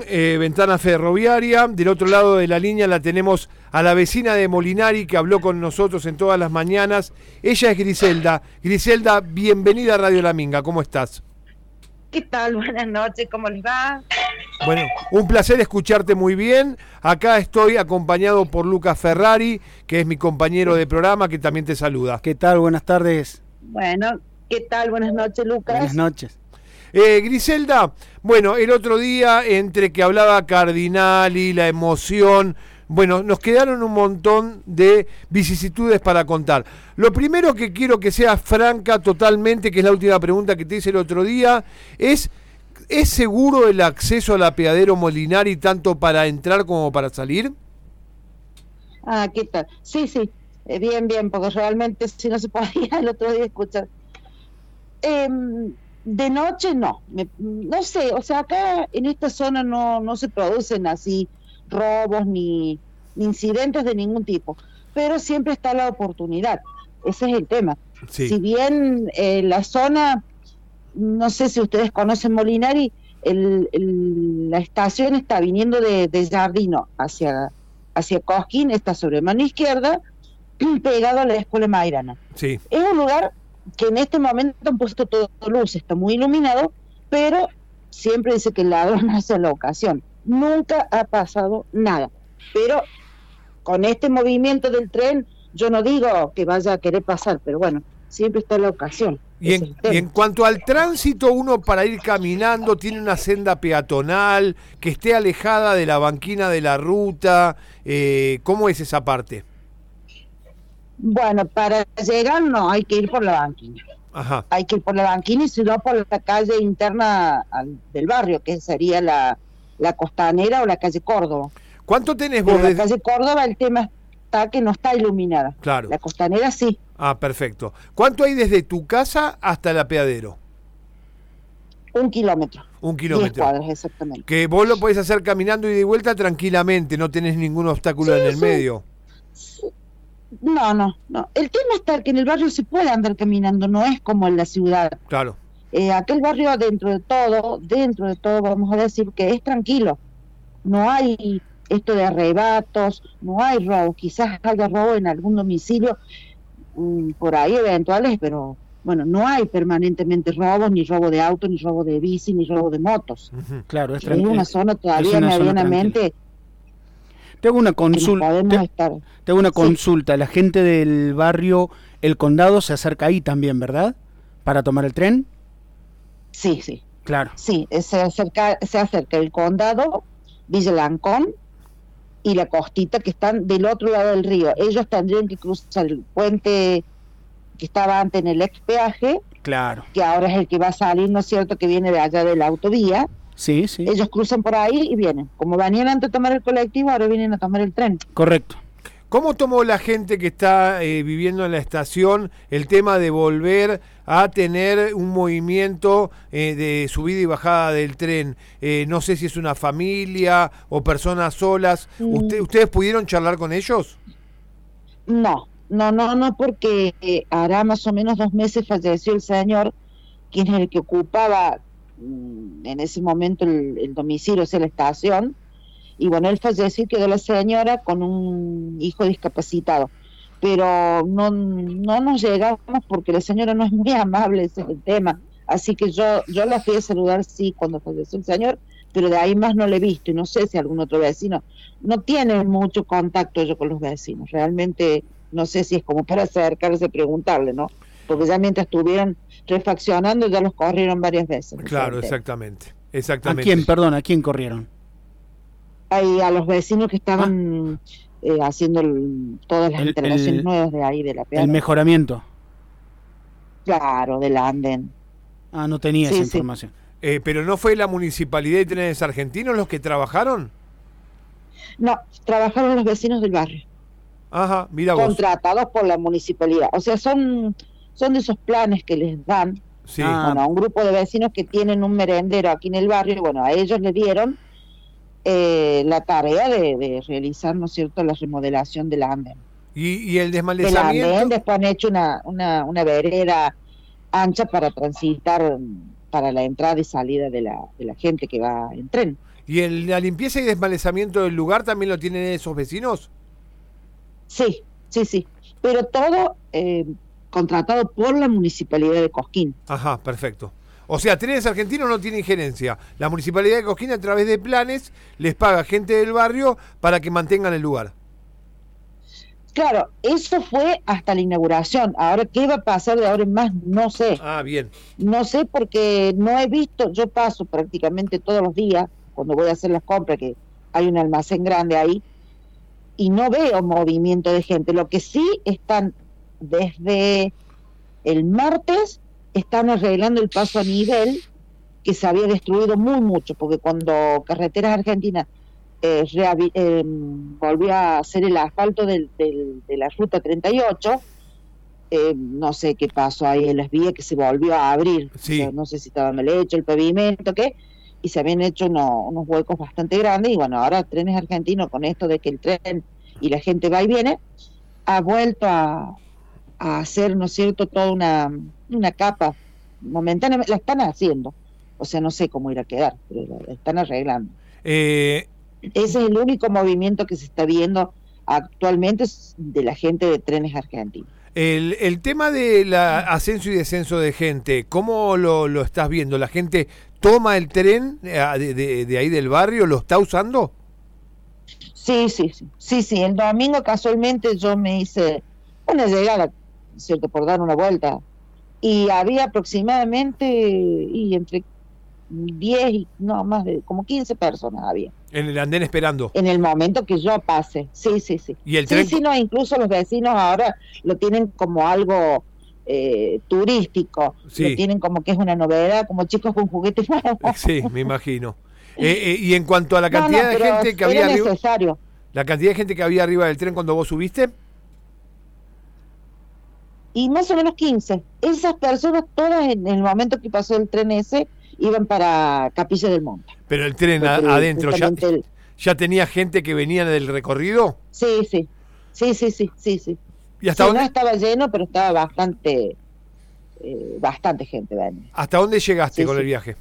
Ventana Ferroviaria. Del otro lado de la línea la tenemos a la vecina de Molinari que habló con nosotros en todas las mañanas. Ella es Griselda. Griselda, bienvenida a Radio La Minga. ¿Cómo estás? ¿Qué tal? Buenas noches, ¿cómo les va? Bueno, un placer escucharte muy bien. Acá estoy acompañado por Lucas Ferrari, que es mi compañero de programa, que también te saluda. ¿Qué tal? Buenas tardes. Bueno, ¿qué tal? Buenas noches, Lucas. Buenas noches. Griselda, bueno, el otro día, entre que hablaba Cardinali, la emoción, bueno, nos quedaron un montón de vicisitudes para contar. Lo primero que quiero que seas franca totalmente, que es la última pregunta que te hice el otro día, ¿es seguro el acceso al apeadero Molinari tanto para entrar como para salir? Ah, ¿qué tal? Sí, bien, porque realmente si no se podía el otro día escuchar. De noche no sé, o sea, acá en esta zona no se producen así robos ni incidentes de ningún tipo, pero siempre está la oportunidad, ese es el tema. Sí. Si bien la zona, no sé si ustedes conocen Molinari, la estación está viniendo de Jardino hacia Cosquín, está sobre mano izquierda, pegado a la Escuela Mairana. Sí. Es un lugar que en este momento han puesto todo luz, está muy iluminado, pero siempre dice que el ladrón hace la ocasión. Nunca ha pasado nada, pero con este movimiento del tren, yo no digo que vaya a querer pasar, pero bueno, siempre está la ocasión. Y en cuanto al tránsito, uno para ir caminando tiene una senda peatonal, que esté alejada de la banquina de la ruta, ¿cómo es esa parte? Bueno, para llegar no, hay que ir por la banquina. Ajá. Hay que ir por la banquina y si no por la calle interna del barrio, que sería la Costanera o la calle Córdoba. ¿Cuánto tenés vos? Pero la calle Córdoba el tema está que no está iluminada. Claro. La Costanera sí. Ah, perfecto. ¿Cuánto hay desde tu casa hasta el apeadero? 1 kilómetro. 1 kilómetro. 10 cuadras, exactamente. Que vos lo podés hacer caminando y de vuelta tranquilamente, no tenés ningún obstáculo en el medio. Sí. No. El tema está que en el barrio se puede andar caminando, no es como en la ciudad. Claro. Aquel barrio dentro de todo, vamos a decir que es tranquilo. No hay esto de arrebatos, no hay robos, quizás haya robo en algún domicilio por ahí eventuales, pero bueno, no hay permanentemente robos, ni robo de auto, ni robo de bici, ni robo de motos. Uh-huh. Claro, es una zona todavía medianamente. Te hago una consulta. La gente del barrio El Condado se acerca ahí también, ¿verdad? ¿Para tomar el tren? Sí. Claro. Sí, se acerca el Condado, Villa Lancón y la Costita, que están del otro lado del río. Ellos tendrían que cruzar el puente que estaba antes en el ex peaje, claro, que ahora es el que va a salir, ¿no es cierto?, que viene de allá de la autovía. Sí. Ellos cruzan por ahí y vienen. Como venían antes a tomar el colectivo, ahora vienen a tomar el tren. Correcto. ¿Cómo tomó la gente que está viviendo en la estación el tema de volver a tener un movimiento de subida y bajada del tren? No sé si es una familia o personas solas. ¿Ustedes pudieron charlar con ellos? No, porque hará más o menos 2 meses falleció el señor, quien es el que ocupaba en ese momento el domicilio, o sea, la estación, y bueno, él falleció y quedó la señora con un hijo discapacitado, pero no nos llegamos porque la señora no es muy amable, ese es el tema, así que yo la fui a saludar, sí, cuando falleció el señor, pero de ahí más no le he visto, y no sé si algún otro vecino, no tiene mucho contacto yo con los vecinos, realmente no sé si es como para acercarse a preguntarle, ¿no? Porque ya mientras estuvieron refaccionando ya los corrieron varias veces. Claro, exactamente. ¿A quién corrieron? Ahí a los vecinos que estaban haciendo todas las instalaciones nuevas de ahí, de la peana. ¿El mejoramiento? Claro, del andén. Ah, no tenía esa información. ¿Pero no fue la Municipalidad de Trenes Argentinos los que trabajaron? No, trabajaron los vecinos del barrio. Ajá, mira vos. Contratados por la municipalidad. O sea, son de esos planes que les dan. Sí. Bueno, a un grupo de vecinos que tienen un merendero aquí en el barrio, bueno, a ellos le dieron la tarea de realizar, ¿no es cierto?, la remodelación del andén. ¿Y el desmalezamiento? Del andén, después han hecho una vereda ancha para transitar, para la entrada y salida de la gente que va en tren. ¿Y la limpieza y desmalezamiento del lugar también lo tienen esos vecinos? Sí, sí, sí. Pero todo contratado por la Municipalidad de Cosquín. Ajá, perfecto. O sea, Trenes Argentinos no tiene injerencia. La Municipalidad de Cosquín, a través de planes, les paga gente del barrio para que mantengan el lugar. Claro, eso fue hasta la inauguración. Ahora, ¿qué va a pasar de ahora en más? No sé. Ah, bien. No sé porque no he visto, yo paso prácticamente todos los días cuando voy a hacer las compras, que hay un almacén grande ahí, y no veo movimiento de gente. Lo que sí están desde el martes, están arreglando el paso a nivel que se había destruido muy mucho, porque cuando Carreteras Argentinas volvió a hacer el asfalto de la ruta 38, no sé qué pasó ahí en las vías, que se volvió a abrir. Sí. O sea, no sé si estaba mal hecho el pavimento, qué, y se habían hecho unos huecos bastante grandes, y bueno, ahora Trenes Argentinos, con esto de que el tren y la gente va y viene, ha vuelto a hacer, ¿no es cierto?, toda una capa momentánea, la están haciendo, o sea, no sé cómo irá a quedar, pero la están arreglando. Ese es el único movimiento que se está viendo actualmente de la gente de Trenes Argentinos. El tema del ascenso y descenso de gente, ¿cómo lo estás viendo? ¿La gente toma el tren de ahí del barrio? ¿Lo está usando? Sí. El domingo casualmente yo me hice una llegada, ¿cierto?, por dar una vuelta, y había aproximadamente entre 10 y no más de como 15 personas había. En el andén esperando. En el momento que yo pase, sí. ¿Y el tren? Sí, no, incluso los vecinos ahora lo tienen como algo turístico, Sí. Lo tienen como que es una novedad, como chicos con juguetes nuevos. Sí, me imagino. Y en cuanto a la cantidad de gente que había arriba, necesario. la cantidad de gente que había arriba del tren cuando vos subiste. Y más o menos 15. Esas personas todas en el momento que pasó el tren ese iban para Capilla del Monte. Pero el tren adentro, ¿ya tenía gente que venía del recorrido? Sí. ¿Y hasta dónde? No estaba lleno, pero estaba bastante gente venía. ¿Hasta dónde llegaste con el viaje?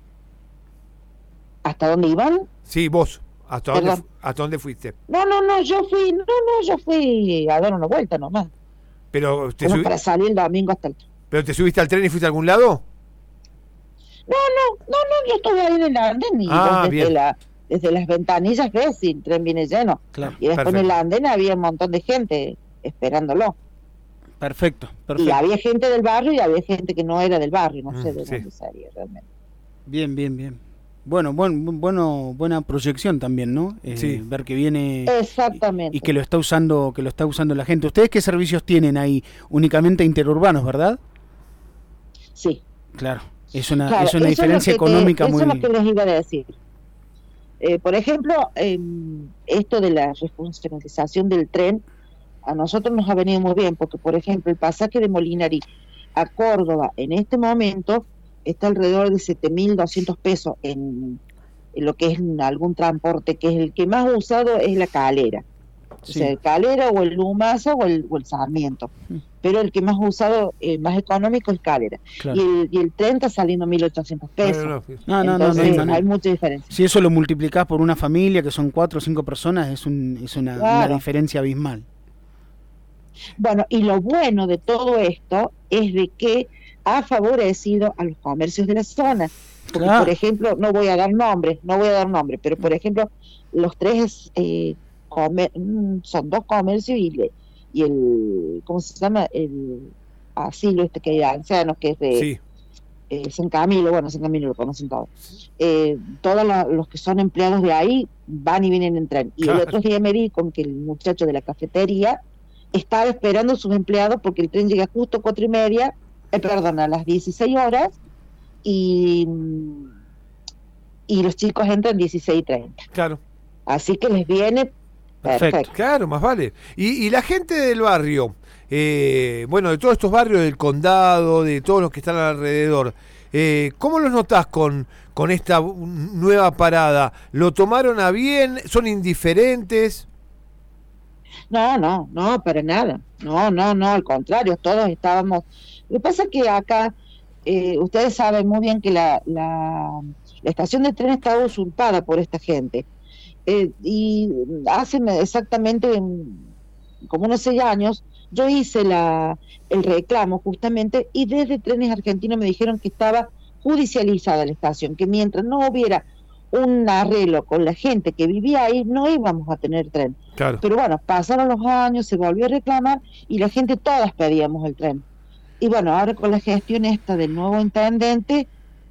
¿Hasta dónde iban? Sí, vos. ¿Hasta dónde fuiste? No, yo fui a dar una vuelta nomás. Pero para salir el domingo hasta el... ¿Pero te subiste al tren y fuiste a algún lado? No, yo estuve ahí en el andén y desde las ventanillas ves si el tren viene lleno. Claro, y después en el andén había un montón de gente esperándolo. Perfecto. Y había gente del barrio y había gente que no era del barrio, no sé de dónde salía realmente. Bien. Bueno, buena proyección también, ¿no? Sí. Ver que viene. Exactamente. Y que lo está usando la gente. ¿Ustedes qué servicios tienen ahí? Únicamente interurbanos, ¿verdad? Sí. Claro. Es una diferencia económica muy... Eso es lo que les iba a decir. Por ejemplo, esto de la refuncionalización del tren, a nosotros nos ha venido muy bien, porque, por ejemplo, el pasaje de Molinari a Córdoba en este momento está alrededor de 7.200 pesos en lo que es algún transporte, que es el que más usado es la Calera. Sí. O sea, el Calera o el Lumasa o el Sarmiento. Pero el que más usado, más económico es Calera. Claro. Y el tren está saliendo 1.800 pesos. No, hay mucha diferencia. Si eso lo multiplicás por una familia, que son 4 o 5 personas, es una diferencia abismal. Bueno, y lo bueno de todo esto es de que ha favorecido a los comercios de la zona. Porque, por ejemplo, no voy a dar nombre, pero por ejemplo, los tres son 2 comercios y el, ¿cómo se llama? El asilo que hay de ancianos, que es de San Camilo, San Camilo lo conocen todos. Todos los que son empleados de ahí van y vienen en tren. Y el otro día me di con que el muchacho de la cafetería estaba esperando a sus empleados porque el tren llega justo a 4:30, a las 16 horas, y los chicos entran 16:30. Claro. Así que les viene perfecto. Claro, más vale. Y la gente del barrio, de todos estos barrios del condado, de todos los que están alrededor, ¿cómo los notás con esta nueva parada? ¿Lo tomaron a bien? ¿Son indiferentes? No, para nada. No, al contrario, todos estábamos... Lo que pasa es que acá, ustedes saben muy bien que La estación de tren estaba usurpada por esta gente. Y hace exactamente como unos 6 años, yo hice el reclamo justamente, y desde Trenes Argentinos me dijeron que estaba judicializada la estación, que mientras no hubiera un arreglo con la gente que vivía ahí, no íbamos a tener tren. Claro. Pero bueno, pasaron los años, se volvió a reclamar, y la gente todas pedíamos el tren. Y bueno, ahora con la gestión esta del nuevo intendente,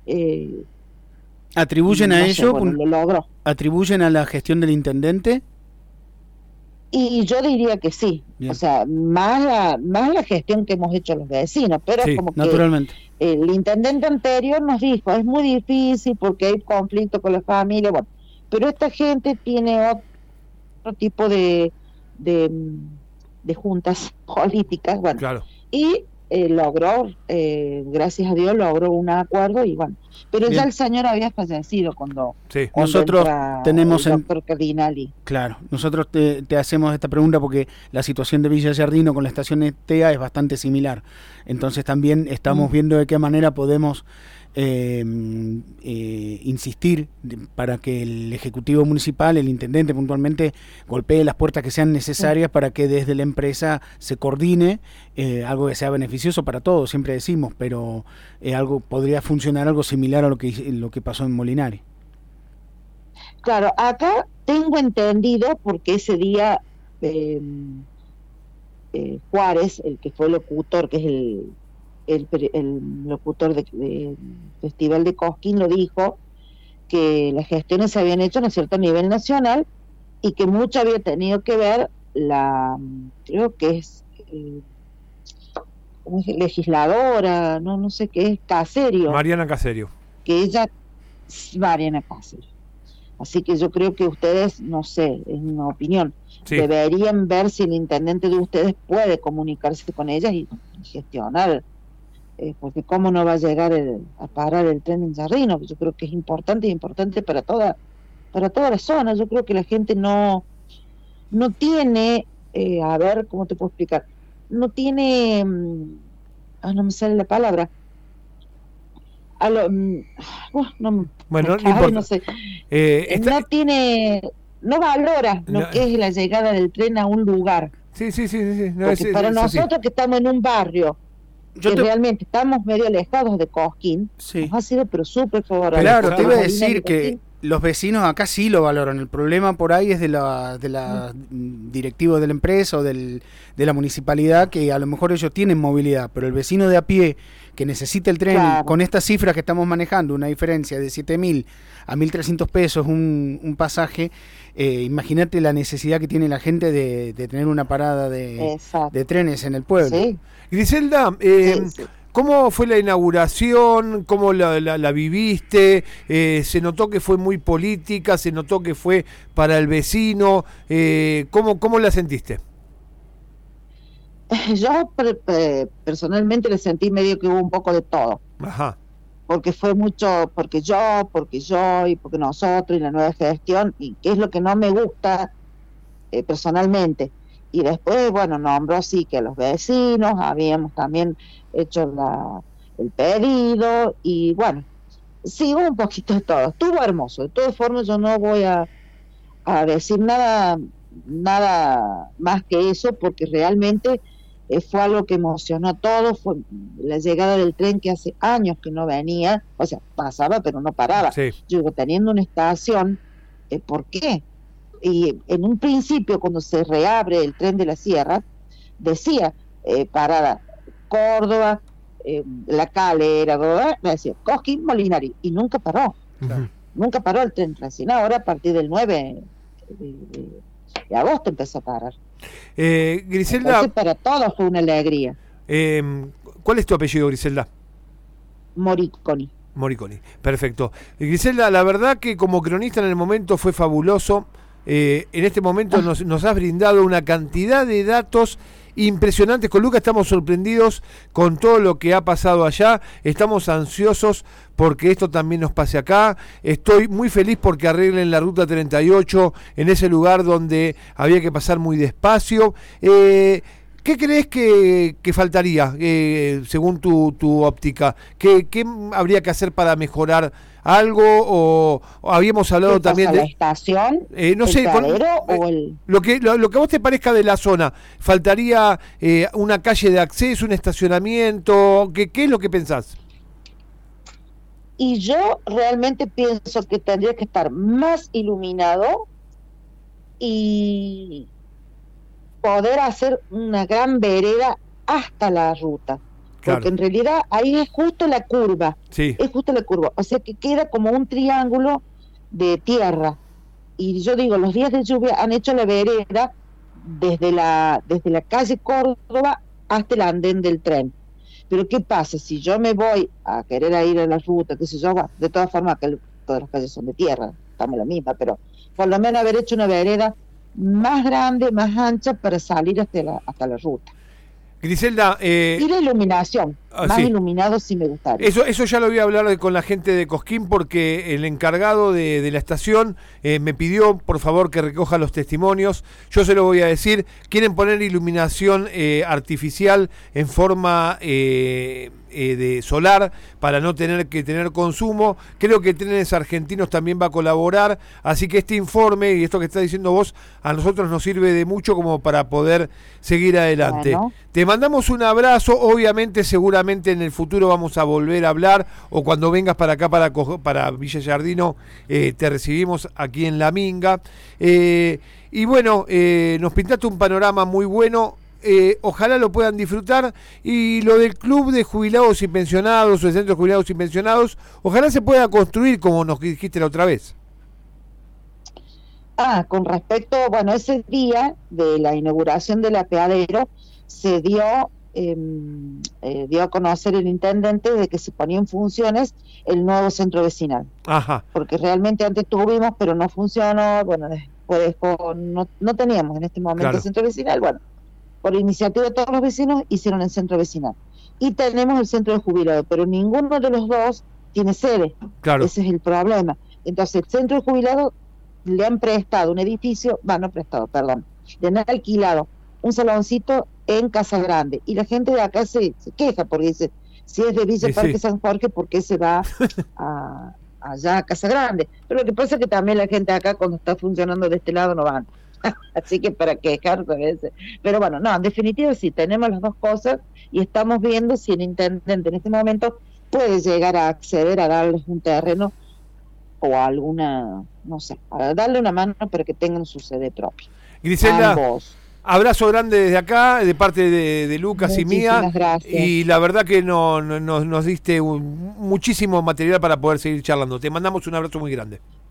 ¿atribuyen a ello? Bueno, lo logró. ¿Atribuyen a la gestión del intendente? Y yo diría que sí. Bien. O sea, más la gestión que hemos hecho los vecinos, pero Sí, como naturalmente. que el intendente anterior nos dijo, es muy difícil porque hay conflicto con la familia, bueno, pero esta gente tiene otro tipo de juntas políticas, bueno, Claro. y logró, gracias a Dios, logró un acuerdo, y bueno, pero Bien. ya el señor había fallecido cuando Sí. Nosotros entra tenemos el en- doctor Cardinali. Claro, nosotros te hacemos esta pregunta porque la situación de Villa Giardino con la estación ETEA es bastante similar. Entonces también estamos viendo de qué manera podemos insistir para que el Ejecutivo Municipal, el Intendente puntualmente, golpee las puertas que sean necesarias para que desde la empresa se coordine, algo que sea beneficioso para todos, siempre decimos, pero algo podría funcionar algo similar a lo que pasó en Molinari. Claro, acá tengo entendido, porque ese día Juárez, el que fue locutor, que es el locutor del Festival de Cosquín, lo dijo, que las gestiones se habían hecho, ¿no es cierto?, a nivel nacional, y que mucho había tenido que ver creo que es legisladora, no sé qué es, Caserio, Mariana Caserio. que ella, Mariana Caserio. Así que yo creo que ustedes, no sé, es una opinión, Sí. deberían ver si el intendente de ustedes puede comunicarse con ellas y gestionar, porque cómo no va a llegar a parar el tren en Giardino. Yo creo que es importante para toda la zona. Yo creo que la gente no tiene, a ver, ¿cómo te puedo explicar? No tiene, no me sale la palabra. Bueno, no ay, importa. no sé. No valora lo No. que es la llegada del tren a un lugar. Sí. No, Porque para es así. nosotros que estamos en un barrio, que realmente estamos medio alejados de Cosquín, Sí. nos ha sido pero súper favorable. Claro, te iba a Molinari, decir que Cosquín, los vecinos acá sí lo valoran. El problema por ahí es de la directivos de la empresa o de la municipalidad, que a lo mejor ellos tienen movilidad, pero el vecino de a pie que necesita el tren, Claro. con estas cifras que estamos manejando, una diferencia de 7.000 a 1.300 pesos un pasaje, imagínate la necesidad que tiene la gente de tener una parada Exacto. de trenes en el pueblo. Sí, Griselda, sí. ¿cómo fue la inauguración? ¿Cómo la viviste? ¿Se notó que fue muy política? ¿Se notó que fue para el vecino? ¿Cómo la sentiste? Yo personalmente le sentí medio que hubo un poco de todo, Ajá. porque fue mucho, porque yo y porque nosotros y la nueva gestión, y que es lo que no me gusta personalmente. Y después, bueno, nombró sí que a los vecinos, habíamos también hecho el pedido, y bueno, sí, hubo un poquito de todo, estuvo hermoso. De todas formas, yo no voy a decir nada más que eso, porque realmente fue algo que emocionó a todos. Fue la llegada del tren, que hace años que no venía, o sea, pasaba pero no paraba. Sí. Yo digo, teniendo una estación, ¿por qué? Y en un principio, cuando se reabre el tren de la Sierra, decía parada Córdoba, La Calera, decía Cosquín, Molinari, y nunca paró. Ujú. Nunca paró el tren, recién ahora a partir del 9 de agosto empezó a parar. Griselda, Entonces para todos fue una alegría. ¿cuál es tu apellido, Griselda? Moriconi. Moriconi, perfecto. Griselda, la verdad que como cronista en el momento fue fabuloso. En este momento nos has brindado una cantidad de datos impresionantes. Con Lucas estamos sorprendidos con todo lo que ha pasado allá. Estamos ansiosos porque esto también nos pase acá. Estoy muy feliz porque arreglen la ruta 38 en ese lugar donde había que pasar muy despacio. ¿Qué ¿Qué crees que faltaría, según tu óptica? ¿Qué habría que hacer para mejorar algo? ¿O habíamos hablado también de la estación, no sé, lo que a vos te parezca de la zona? ¿Faltaría una calle de acceso, un estacionamiento? ¿Qué es lo que pensás? Y yo realmente pienso que tendría que estar más iluminado y poder hacer una gran vereda hasta la ruta. Claro. Porque en realidad ahí es justo la curva. Sí. Es justo la curva. O sea que queda como un triángulo de tierra. Y yo digo, los días de lluvia han hecho la vereda desde la calle Córdoba hasta el andén del tren. Pero ¿qué pasa? Si yo me voy a querer ir a la ruta, qué sé yo, bueno, de todas formas, todas las calles son de tierra, estamos la misma, pero por lo menos haber hecho una vereda más grande, más ancha para salir hasta la ruta. Griselda, y la iluminación, más iluminado sí me gustaría. Eso ya lo voy a hablar con la gente de Cosquín, porque el encargado de la estación me pidió, por favor, que recoja los testimonios. Yo se lo voy a decir. Quieren poner iluminación artificial en forma de solar para no tener que tener consumo. Creo que Trenes Argentinos también va a colaborar, así que este informe y esto que está diciendo vos a nosotros nos sirve de mucho como para poder seguir adelante. Bueno. Te mandamos un abrazo. Obviamente, seguramente en el futuro vamos a volver a hablar, o cuando vengas para acá para Villa Giardino te recibimos aquí en La Minga, y bueno, nos pintaste un panorama muy bueno. Ojalá lo puedan disfrutar, y lo del club de jubilados y pensionados o el centro de jubilados y pensionados, ojalá se pueda construir como nos dijiste la otra vez. Con respecto, bueno, ese día de la inauguración del apeadero se dio a conocer el intendente de que se ponía en funciones el nuevo centro vecinal. Ajá. Porque realmente antes tuvimos, pero no funcionó. Bueno, después no teníamos en este momento centro vecinal. Bueno, por iniciativa de todos los vecinos hicieron el centro vecinal. Y tenemos el centro de jubilados, pero ninguno de los dos tiene sede. Claro. Ese es el problema. Entonces, el centro de jubilados le han prestado un edificio, le han alquilado un saloncito en Casa Grande, y la gente de acá se queja porque dice, si es de Villa Parque San Jorge, ¿por qué se va allá a Casa Grande? Pero lo que pasa es que también la gente acá, cuando está funcionando de este lado, no van. Así que para quejarse a veces. Pero bueno, no, en definitiva sí, tenemos las dos cosas, y estamos viendo si el intendente en este momento puede llegar a acceder a darles un terreno o alguna, no sé, a darle una mano para que tengan su sede propia. Griselda, abrazo grande desde acá, de parte de Lucas Muchísimas y mía. Gracias. Y la verdad que nos diste muchísimo material para poder seguir charlando. Te mandamos un abrazo muy grande.